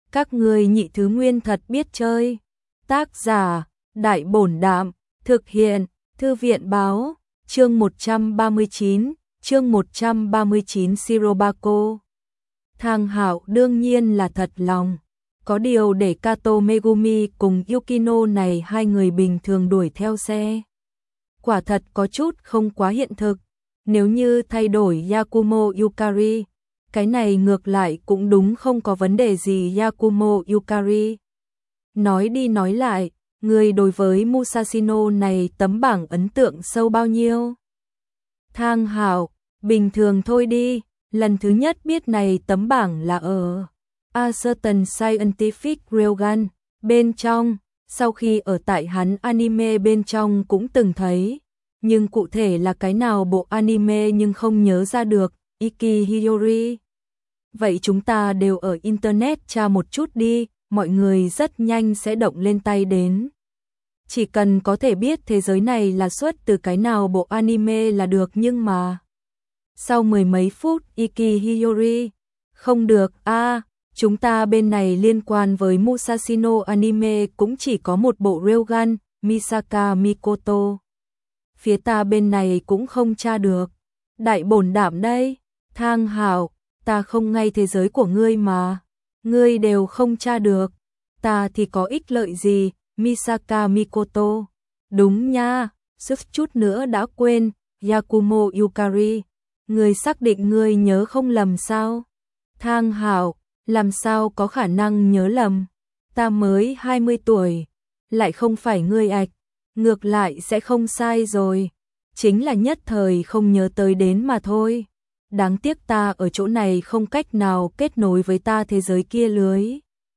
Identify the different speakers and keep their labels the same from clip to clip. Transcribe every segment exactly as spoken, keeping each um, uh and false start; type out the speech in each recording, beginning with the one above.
Speaker 1: Các ngươi nhị thứ nguyên thật biết chơi. Tác giả, Đại Bổn Đạm, thực hiện, Thư viện Báo, chương một trăm ba mươi chín, chương một trăm ba mươi chín Shirobako. Thang Hạo đương nhiên là thật lòng. Có điều để Kato Megumi cùng Yukino này hai người bình thường đuổi theo xe, quả thật có chút không quá hiện thực. Nếu như thay đổi Yakumo Yukari, cái này ngược lại cũng đúng, không có vấn đề gì. Yakumo Yukari nói đi nói lại, người đối với Musashino này tấm bảng ấn tượng sâu bao nhiêu? Thang Hạo, bình thường thôi đi, lần thứ nhất biết này tấm bảng là ở A Certain Scientific Railgun bên trong, sau khi ở tại hắn anime bên trong cũng từng thấy, nhưng cụ thể là cái nào bộ anime nhưng không nhớ ra được. Iki Hiyori. Vậy chúng ta đều ở internet tra một chút đi, mọi người rất nhanh sẽ động lên tay đến. Chỉ cần có thể biết thế giới này là xuất từ cái nào bộ anime là được, nhưng mà sau mười mấy phút Iki Hiyori, không được a, à, chúng ta bên này liên quan với Musashino anime cũng chỉ có một bộ Railgun, Misaka Mikoto. Phía ta bên này cũng không tra được. Đại Bổn Đạm đây. Thang Hạo, ta không ngay thế giới của ngươi mà, ngươi đều không tra được, ta thì có ích lợi gì? Misaka Mikoto. Đúng nha, suýt chút nữa đã quên. Yakumo Yukari, ngươi xác định ngươi nhớ không lầm sao? Thang Hạo, làm sao có khả năng nhớ lầm, ta mới hai mươi tuổi, lại không phải ngươi ạch, ngược lại sẽ không sai rồi, chính là nhất thời không nhớ tới đến mà thôi. Đáng tiếc ta ở chỗ này không cách nào kết nối với ta thế giới kia lưới.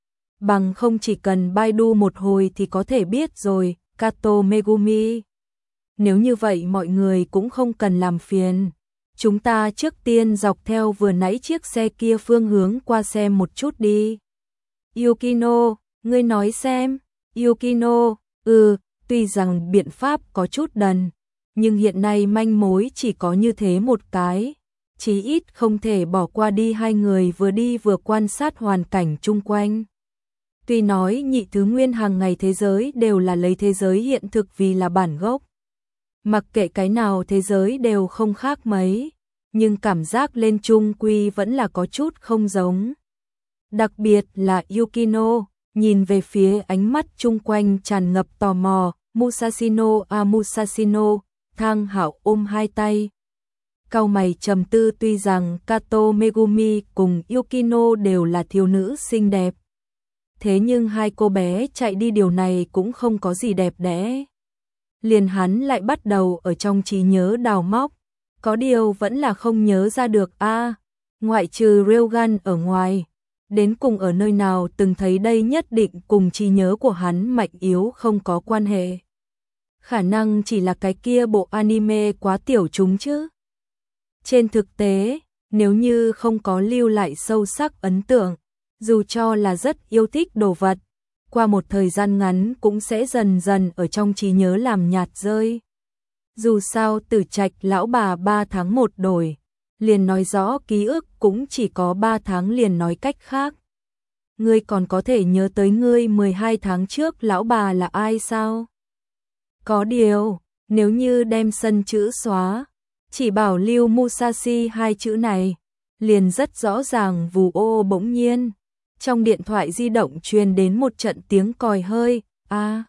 Speaker 1: Bằng không chỉ cần Baidu một hồi thì có thể biết rồi. Kato Megumi. Nếu như vậy mọi người cũng không cần làm phiền. Chúng ta trước tiên dọc theo vừa nãy chiếc xe kia phương hướng qua xem một chút đi. Yukino, ngươi nói xem. Yukino, ừ, tuy rằng biện pháp có chút đần, nhưng hiện nay manh mối chỉ có như thế một cái. Chí ít không thể bỏ qua đi. Hai người vừa đi vừa quan sát hoàn cảnh chung quanh. Tuy nói nhị thứ nguyên hàng ngày thế giới đều là lấy thế giới hiện thực vì là bản gốc, mặc kệ cái nào thế giới đều không khác mấy, nhưng cảm giác lên chung quy vẫn là có chút không giống. Đặc biệt là Yukino, nhìn về phía ánh mắt chung quanh tràn ngập tò mò. Musashino a Musashino. Thang Hạo ôm hai tay, cau mày trầm tư. Tuy rằng Kato Megumi cùng Yukino đều là thiếu nữ xinh đẹp, thế nhưng hai cô bé chạy đi điều này cũng không có gì đẹp đẽ. Liền hắn lại bắt đầu ở trong trí nhớ đào móc, có điều vẫn là không nhớ ra được a, à, ngoại trừ Railgun ở ngoài, đến cùng ở nơi nào từng thấy đây nhất định cùng trí nhớ của hắn mạnh yếu không có quan hệ. Khả năng chỉ là cái kia bộ anime quá tiểu chúng chứ. Trên thực tế, nếu như không có lưu lại sâu sắc ấn tượng, dù cho là rất yêu thích đồ vật, qua một thời gian ngắn cũng sẽ dần dần ở trong trí nhớ làm nhạt rơi. Dù sao Tử Trạch lão bà ba tháng một đổi, liền nói rõ ký ức cũng chỉ có ba tháng, liền nói cách khác. Ngươi còn có thể nhớ tới ngươi mười hai tháng trước lão bà là ai sao? Có điều, nếu như đem sân chữ xóa, chỉ bảo lưu Musashi hai chữ này, liền rất rõ ràng. Vù ô, bỗng nhiên trong điện thoại di động truyền đến một trận tiếng còi hơi. A, à,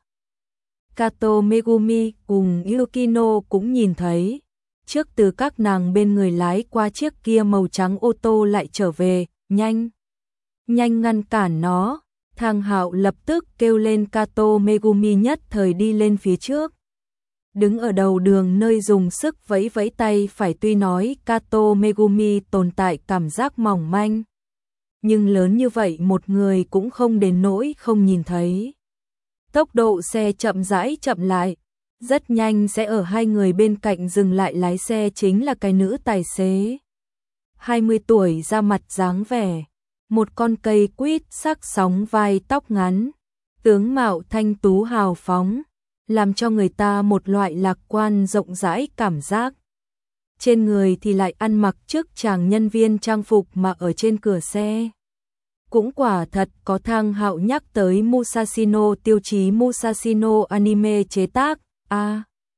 Speaker 1: Kato Megumi cùng Yukino cũng nhìn thấy, trước từ các nàng bên người lái qua chiếc kia màu trắng ô tô lại trở về, nhanh, nhanh ngăn cản nó. Thang Hạo lập tức kêu lên. Kato Megumi nhất thời đi lên phía trước, đứng ở đầu đường nơi dùng sức vẫy vẫy tay phải. Tuy nói Kato Megumi tồn tại cảm giác mỏng manh, nhưng lớn như vậy một người cũng không đến nỗi không nhìn thấy. Tốc độ xe chậm rãi chậm lại, rất nhanh sẽ ở hai người bên cạnh dừng lại. Lái xe chính là cái nữ tài xế, hai mươi tuổi, da mặt dáng vẻ, một con cây quýt sắc, sóng vai, tóc ngắn, tướng mạo thanh tú hào phóng, làm cho người ta một loại lạc quan rộng rãi cảm giác. Trên người thì lại ăn mặc trước chàng nhân viên trang phục mà ở trên cửa xe. Cũng quả thật có Thang Hạo nhắc tới Musashino, tiêu chí Musashino anime chế tác. A, à,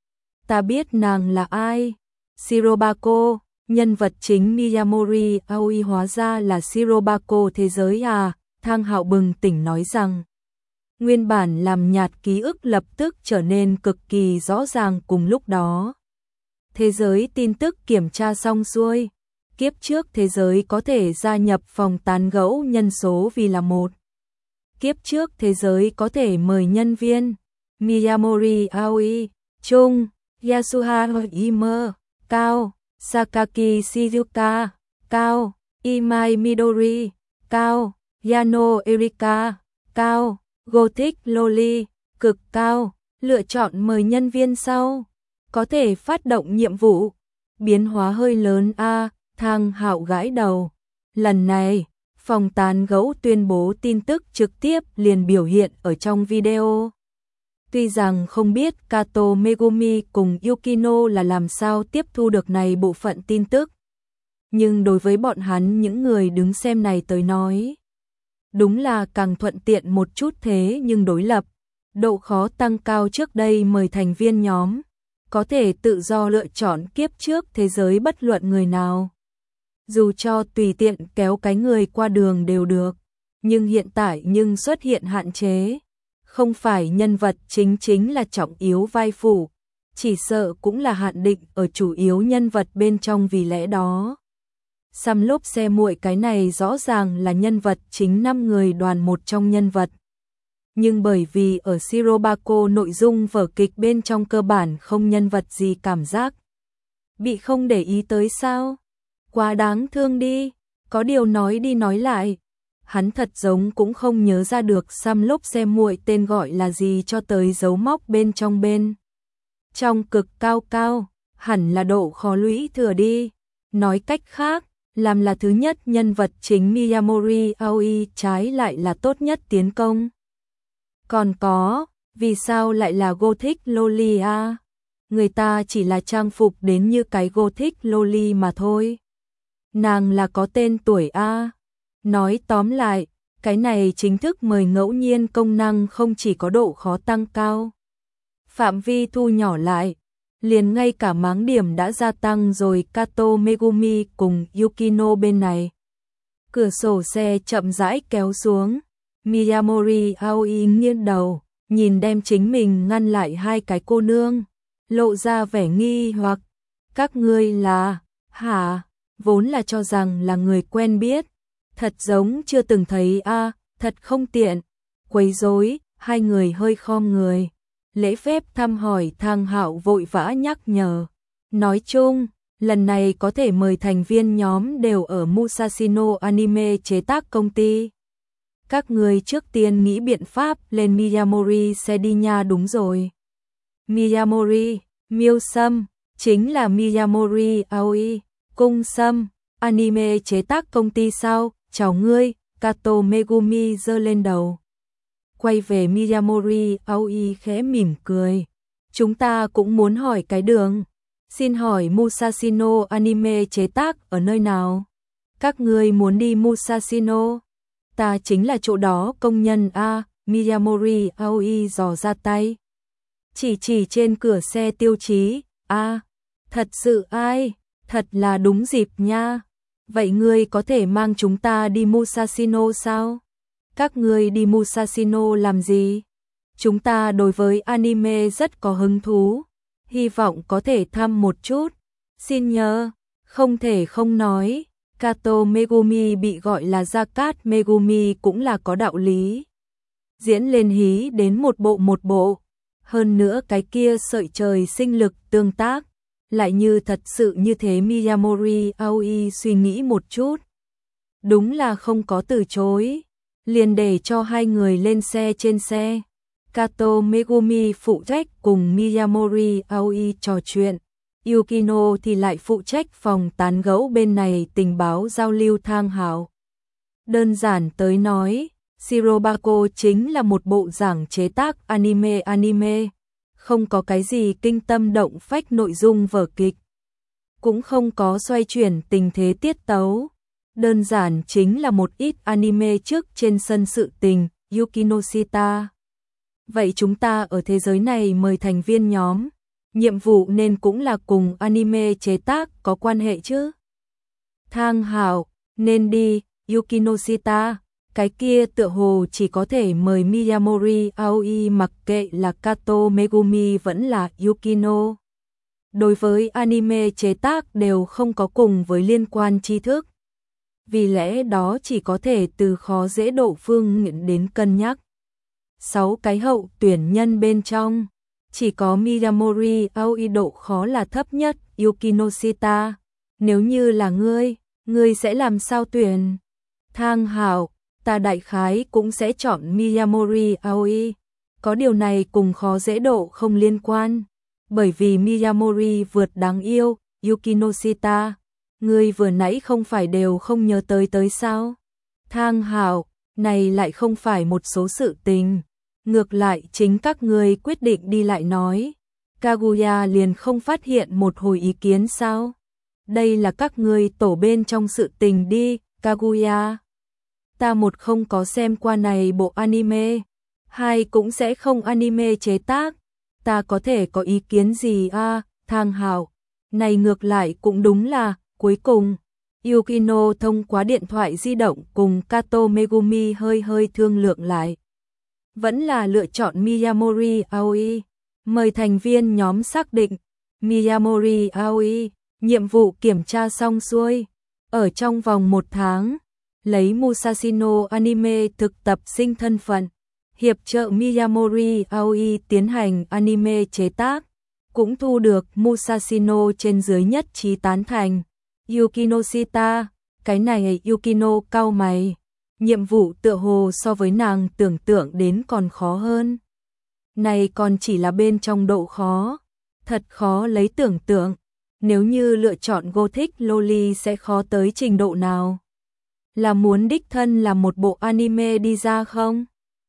Speaker 1: ta biết nàng là ai. Shirobako, nhân vật chính Miyamori Aoi hóa ra là Shirobako thế giới à. Thang Hạo bừng tỉnh nói rằng nguyên bản làm nhạt ký ức lập tức trở nên cực kỳ rõ ràng cùng lúc đó. Thế giới tin tức kiểm tra xong xuôi. Kiếp trước thế giới có thể gia nhập phòng tán gẫu nhân số vì là một. Kiếp trước thế giới có thể mời nhân viên Miyamori Aoi, Chung, Yasuhiro Ime, cao, Sakaki Shizuka, cao, Imai Midori, cao, Yano Erika, cao, Gothic Loli, cực cao, lựa chọn mời nhân viên sau. Có thể phát động nhiệm vụ. Biến hóa hơi lớn a. À, Thang Hạo gãi đầu. Lần này, phòng tán gẫu tuyên bố tin tức trực tiếp liền biểu hiện ở trong video. Tuy rằng không biết Kato Megumi cùng Yukino là làm sao tiếp thu được này bộ phận tin tức, nhưng đối với bọn hắn những người đứng xem này tới nói, đúng là càng thuận tiện một chút thế nhưng đối lập. Độ khó tăng cao trước đây mời thành viên nhóm, có thể tự do lựa chọn kiếp trước thế giới bất luận người nào. Dù cho tùy tiện kéo cái người qua đường đều được, nhưng hiện tại nhưng xuất hiện hạn chế. Không phải nhân vật chính chính là trọng yếu vai phụ, chỉ sợ cũng là hạn định ở chủ yếu nhân vật bên trong vì lẽ đó. Xăm lốp xe muội cái này rõ ràng là nhân vật chính năm người đoàn một trong nhân vật. Nhưng bởi vì ở Shirobako nội dung vở kịch bên trong cơ bản không nhân vật gì cảm giác. Bị không để ý tới sao? Quá đáng thương đi, có điều nói đi nói lại. Hắn thật giống cũng không nhớ ra được xăm lốp xe muội tên gọi là gì cho tới dấu móc bên trong bên. Trong cực cao cao, hẳn là độ khó lũy thừa đi. Nói cách khác, làm là thứ nhất nhân vật chính Miyamori Aoi trái lại là tốt nhất tiến công. Còn có, vì sao lại là Gothic Loli a? Người ta chỉ là trang phục đến như cái Gothic Loli mà thôi. Nàng là có tên tuổi a. Nói tóm lại, cái này chính thức mời ngẫu nhiên công năng không chỉ có độ khó tăng cao, phạm vi thu nhỏ lại, liền ngay cả máng điểm đã gia tăng rồi. Kato Megumi cùng Yukino bên này. Cửa sổ xe chậm rãi kéo xuống, Miyamori Aoi nghiêng đầu, nhìn đem chính mình ngăn lại hai cái cô nương, lộ ra vẻ nghi hoặc. Các ngươi là, hả? Vốn là cho rằng là người quen biết, thật giống chưa từng thấy a, à, thật không tiện. Quấy rối, hai người hơi khom người, lễ phép thăm hỏi. Thang Hạo vội vã nhắc nhở. Nói chung, lần này có thể mời thành viên nhóm đều ở Musashino anime chế tác công ty. Các người trước tiên nghĩ biện pháp lên Miyamori xe đi nha. Đúng rồi. Miyamori, Miêu Sâm, chính là Miyamori Aoi, Cung Sâm, anime chế tác công ty sao? Chào ngươi. Kato Megumi giơ lên đầu. Quay về Miyamori Aoi khẽ mỉm cười. Chúng ta cũng muốn hỏi cái đường. Xin hỏi Musashino anime chế tác ở nơi nào? Các ngươi muốn đi Musashino? Ta chính là chỗ đó công nhân a. Miyamori Aoi dò ra tay, chỉ chỉ trên cửa xe tiêu chí. A, thật sự ai? Thật là đúng dịp nha. Vậy ngươi có thể mang chúng ta đi Musashino sao? Các ngươi đi Musashino làm gì? Chúng ta đối với anime rất có hứng thú, hy vọng có thể thăm một chút. Xin nhớ, không thể không nói, Kato Megumi bị gọi là Jakat Megumi cũng là có đạo lý. Diễn lên hí đến một bộ một bộ, hơn nữa cái kia sợi trời sinh lực tương tác, lại như thật sự như thế. Miyamori Aoi suy nghĩ một chút, đúng là không có từ chối, liền để cho hai người lên xe. Trên xe, Kato Megumi phụ trách cùng Miyamori Aoi trò chuyện, Yukino thì lại phụ trách phòng tán gẫu bên này tình báo giao lưu. Thang Hạo đơn giản tới nói, Shirobako chính là một bộ giảng chế tác anime anime, không có cái gì kinh tâm động phách nội dung vở kịch, cũng không có xoay chuyển tình thế tiết tấu, Đơn giản chính là một ít anime trước trên sân sự tình, Yukino Shita. Vậy chúng ta ở thế giới này mời thành viên nhóm, nhiệm vụ nên cũng là cùng anime chế tác có quan hệ chứ. Thang Hảo, nên đi, Yukino Shita, cái kia tựa hồ chỉ có thể mời Miyamori Aoi, mặc kệ là Kato Megumi vẫn là Yukino. Đối với anime chế tác đều không có cùng với liên quan tri thức. Vì lẽ đó chỉ có thể từ khó dễ độ phương nghiện đến cân nhắc. Sáu cái hậu tuyển nhân bên trong, chỉ có Miyamori Aoi độ khó là thấp nhất, Yukino Shita. Nếu như là ngươi, ngươi sẽ làm sao tuyển? Thang Hảo, ta đại khái cũng sẽ chọn Miyamori Aoi. Có điều này cùng khó dễ độ không liên quan, bởi vì Miyamori vượt đáng yêu, Yukino Shita. Ngươi vừa nãy không phải đều không nhớ tới tới sao? Thang Hảo, này lại không phải một số sự tình. Ngược lại chính các ngươi quyết định đi lại nói. Kaguya liền không phát hiện một hồi ý kiến sao? Đây là các ngươi tổ bên trong sự tình đi, Kaguya. Ta một không có xem qua này bộ anime, hai cũng sẽ không anime chế tác. Ta có thể có ý kiến gì a? À, Thang Hảo, này ngược lại cũng đúng là. Cuối cùng, Yukino thông qua điện thoại di động cùng Kato Megumi hơi hơi thương lượng lại. Vẫn là lựa chọn Miyamori Aoi. Mời thành viên nhóm xác định. Miyamori Aoi, nhiệm vụ kiểm tra xong xuôi. Ở trong vòng một tháng, lấy Musashino Anime thực tập sinh thân phận, hiệp trợ Miyamori Aoi tiến hành anime chế tác, cũng thu được Musashino trên dưới nhất trí tán thành. Yukino Shita, cái này Yukino cau mày, nhiệm vụ tựa hồ so với nàng tưởng tượng đến còn khó hơn. Này còn chỉ là bên trong độ khó, thật khó lấy tưởng tượng, nếu như lựa chọn Gothic Loli sẽ khó tới trình độ nào. Là muốn đích thân làm một bộ anime đi ra không?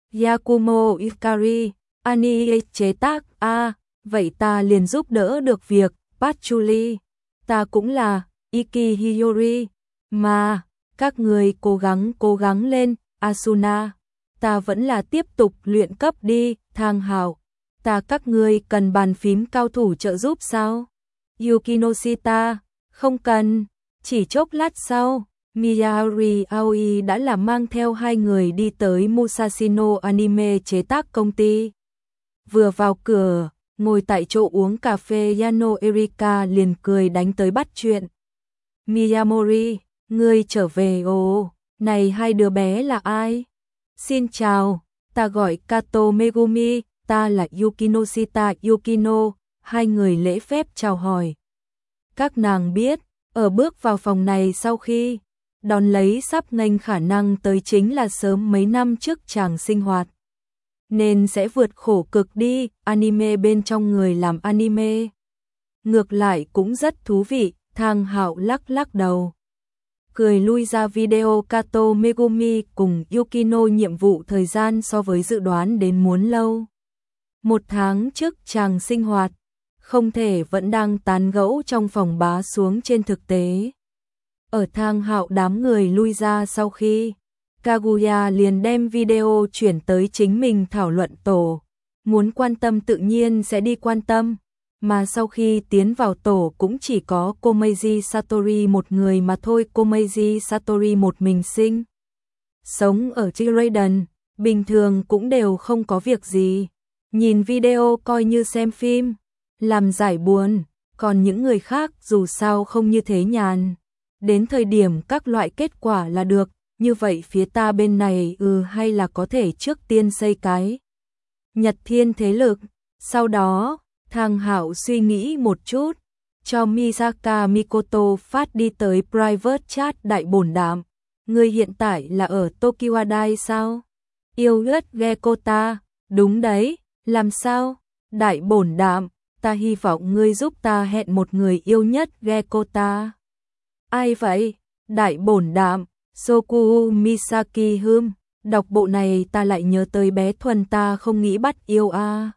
Speaker 1: Yakumo Ikari, anime chế tác, a à, vậy ta liền giúp đỡ được việc, Patchouli, ta cũng là Iki Hiyori, mà, các người cố gắng cố gắng lên, Asuna, ta vẫn là tiếp tục luyện cấp đi, Thang Hảo, ta các người cần bàn phím cao thủ trợ giúp sao? Yukino Shita, không cần, chỉ chốc lát sau, Miyamori Aoi đã là mang theo hai người đi tới Musashino Anime chế tác công ty. Vừa vào cửa, ngồi tại chỗ uống cà phê Yano Erika liền cười đánh tới bắt chuyện. Miyamori, ngươi trở về ồ, này hai đứa bé là ai? Xin chào, ta gọi Kato Megumi, ta là Yukino Shita Yukino, hai người lễ phép chào hỏi. Các nàng biết, ở bước vào phòng này sau khi, đón lấy sắp nghênh khả năng tới chính là sớm mấy năm trước chàng sinh hoạt. Nên sẽ vượt khổ cực đi, anime bên trong người làm anime. Ngược lại cũng rất thú vị, Thang Hạo lắc lắc đầu. Cười lui ra video Kato Megumi cùng Yukino nhiệm vụ thời gian so với dự đoán đến muốn lâu. Một tháng trước chàng sinh hoạt, không thể vẫn đang tán gẫu trong phòng bá xuống trên thực tế. Ở Thang Hạo đám người lui ra sau khi, Kaguya liền đem video chuyển tới chính mình thảo luận tổ. Muốn quan tâm tự nhiên sẽ đi quan tâm, mà sau khi tiến vào tổ cũng chỉ có Komeiji Satori một người mà thôi. Komeiji Satori một mình sinh sống ở Chiraden, bình thường cũng đều không có việc gì. Nhìn video coi như xem phim, làm giải buồn, còn những người khác dù sao không như thế nhàn. Đến thời điểm các loại kết quả là được, như vậy phía ta bên này ừ hay là có thể trước tiên xây cái Nhật Thiên thế lực, sau đó, Thang Hạo suy nghĩ một chút, cho Misaka Mikoto phát đi tới private chat đại bổn đạm. Ngươi hiện tại là ở Tokiwadai sao? Yêu ghét Gekota, đúng đấy, làm sao? Đại bổn đạm, ta hy vọng ngươi giúp ta hẹn một người yêu nhất Gekota. Ai vậy? Đại bổn đạm, Soku Misaki Hum, đọc bộ này ta lại nhớ tới bé Thuần ta không nghĩ bắt yêu a. À.